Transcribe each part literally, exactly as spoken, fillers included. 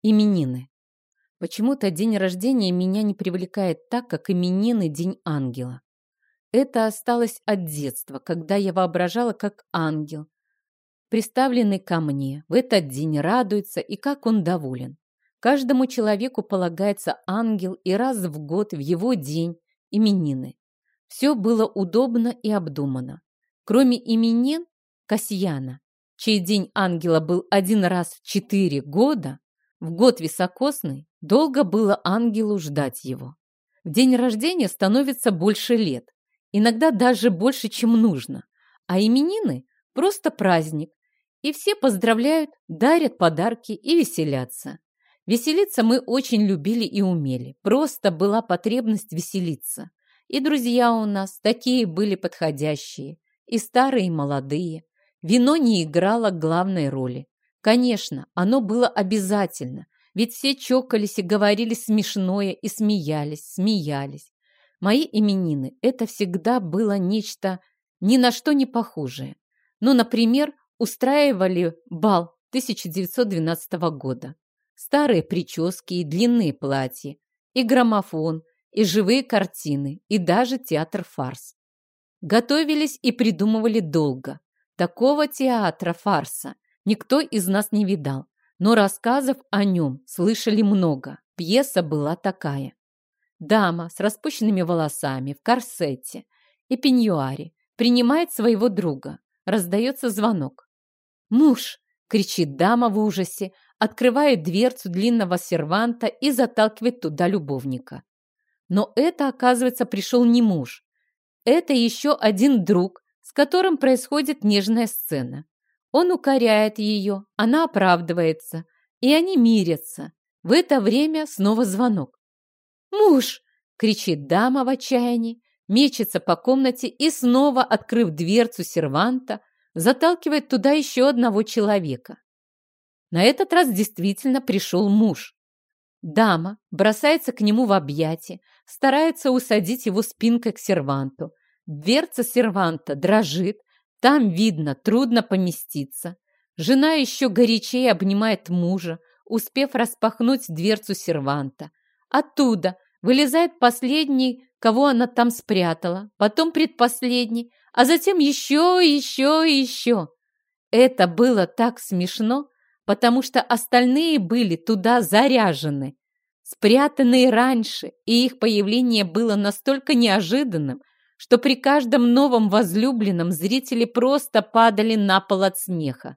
Именины. Почему-то день рождения меня не привлекает так, как именины День ангела. Это осталось от детства, когда я воображала, как ангел, приставленный ко мне, в этот день радуется и как он доволен. Каждому человеку полагается ангел, и раз в год в его день именины. Все было удобно и обдумано. Кроме именин Касьяна, чей день ангела был один раз в четыре года, в год високосный, долго было ангелу ждать его. В день рождения становится больше лет, иногда даже больше, чем нужно, а именины – просто праздник, и все поздравляют, дарят подарки и веселятся. Веселиться мы очень любили и умели, просто была потребность веселиться. И друзья у нас такие были подходящие, и старые, и молодые. Вино не играло главной роли. Конечно, оно было обязательно, ведь все чокались и говорили смешное, и смеялись, смеялись. Мои именины – это всегда было нечто ни на что не похожее. Ну, например, устраивали бал тысяча девятьсот двенадцатого года. Старые прически и длинные платья, и граммофон, и живые картины, и даже театр-фарс. Готовились и придумывали долго. Такого театра-фарса никто из нас не видал, но рассказов о нем слышали много. Пьеса была такая. Дама с распущенными волосами, в корсете и пеньюаре принимает своего друга. Раздается звонок. «Муж!» — кричит дама в ужасе, открывает дверцу длинного серванта и заталкивает туда любовника. Но это, оказывается, пришел не муж. Это еще один друг, с которым происходит нежная сцена. Он укоряет ее, она оправдывается, и они мирятся. В это время снова звонок. «Муж!» — кричит дама в отчаянии, мечется по комнате и снова, открыв дверцу серванта, заталкивает туда еще одного человека. На этот раз действительно пришел муж. Дама бросается к нему в объятия, старается усадить его спинкой к серванту. Дверца серванта дрожит, там, видно, трудно поместиться. Жена еще горячее обнимает мужа, успев распахнуть дверцу серванта. Оттуда вылезает последний, кого она там спрятала, потом предпоследний, а затем еще, еще и еще. Это было так смешно, потому что остальные были туда заряжены, спрятанные раньше, и их появление было настолько неожиданным, что при каждом новом возлюбленном зрители просто падали на пол от смеха.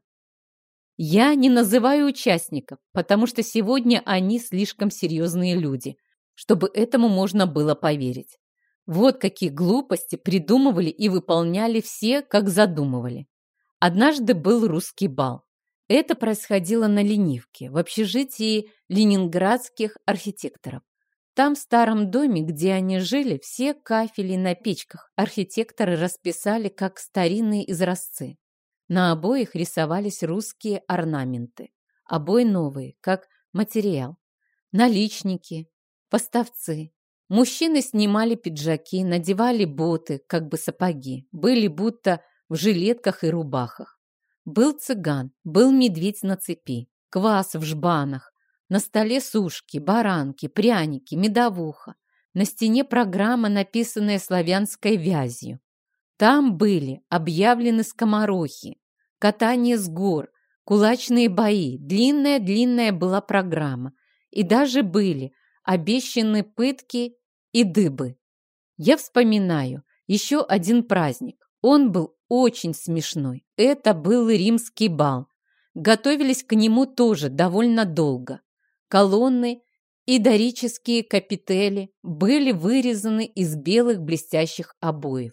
Я не называю участников, потому что сегодня они слишком серьезные люди, чтобы этому можно было поверить. Вот какие глупости придумывали и выполняли все, как задумывали. Однажды был русский бал. Это происходило на Ленивке, в общежитии ленинградских архитекторов. Там, в старом доме, где они жили, все кафели на печках архитекторы расписали как старинные изразцы. На обоях рисовались русские орнаменты. Обои новые, как материал. Наличники, поставцы. Мужчины снимали пиджаки, надевали боты, как бы сапоги. Были будто в жилетках и рубахах. Был цыган, был медведь на цепи, квас в жбанах. На столе сушки, баранки, пряники, медовуха. На стене программа, написанная славянской вязью. Там были объявлены скоморохи, катание с гор, кулачные бои. Длинная-длинная была программа. И даже были обещаны пытки и дыбы. Я вспоминаю еще один праздник. Он был очень смешной. Это был римский бал. Готовились к нему тоже довольно долго. Колонны и дорические капители были вырезаны из белых блестящих обоев.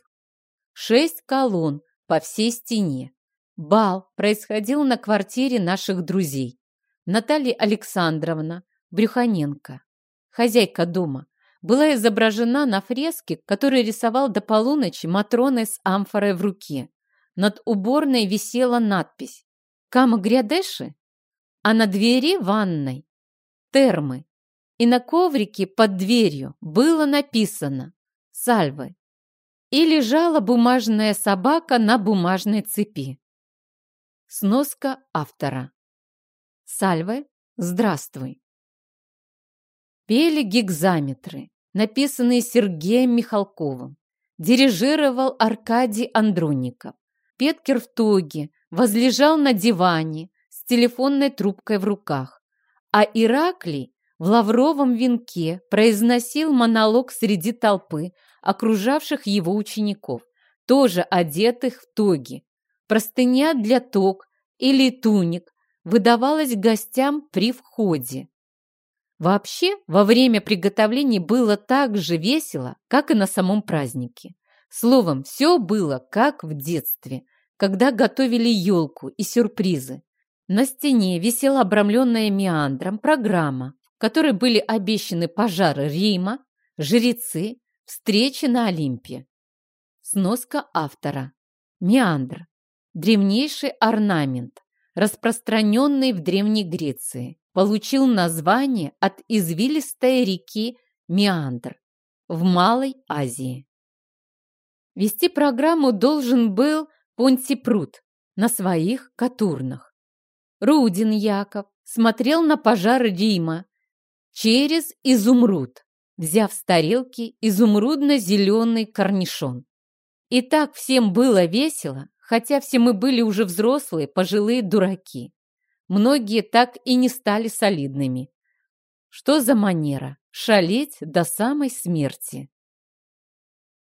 Шесть колонн по всей стене. Бал происходил на квартире наших друзей. Наталья Александровна Брюханенко, хозяйка дома, была изображена на фреске, которую рисовал до полуночи Матроной с амфорой в руке. Над уборной висела надпись «Камагрядеши», а на двери ванной термы, и на коврике под дверью было написано «Сальвы», и лежала бумажная собака на бумажной цепи. Сноска автора. Сальвы, здравствуй. Пели гигзаметры, написанные Сергеем Михалковым. Дирижировал Аркадий Андронников. Петкер в тоге возлежал на диване с телефонной трубкой в руках, а Ираклий в лавровом венке произносил монолог среди толпы, окружавших его учеников, тоже одетых в тоги. Простыня для тог или туник выдавалась гостям при входе. Вообще, во время приготовлений было так же весело, как и на самом празднике. Словом, все было как в детстве, когда готовили елку и сюрпризы. На стене висела обрамленная меандром программа, в которой были обещаны пожары Рима, жрецы, встречи на Олимпе. Сноска автора. Меандр. Древнейший орнамент, распространенный в Древней Греции, получил название от извилистой реки Меандр в Малой Азии. Вести программу должен был Понтипрут на своих катурнах. Рудин Яков смотрел на пожар Рима через изумруд, взяв с тарелки изумрудно-зеленый корнишон. И так всем было весело, хотя все мы были уже взрослые, пожилые дураки. Многие так и не стали солидными. Что за манера? Шалить до самой смерти.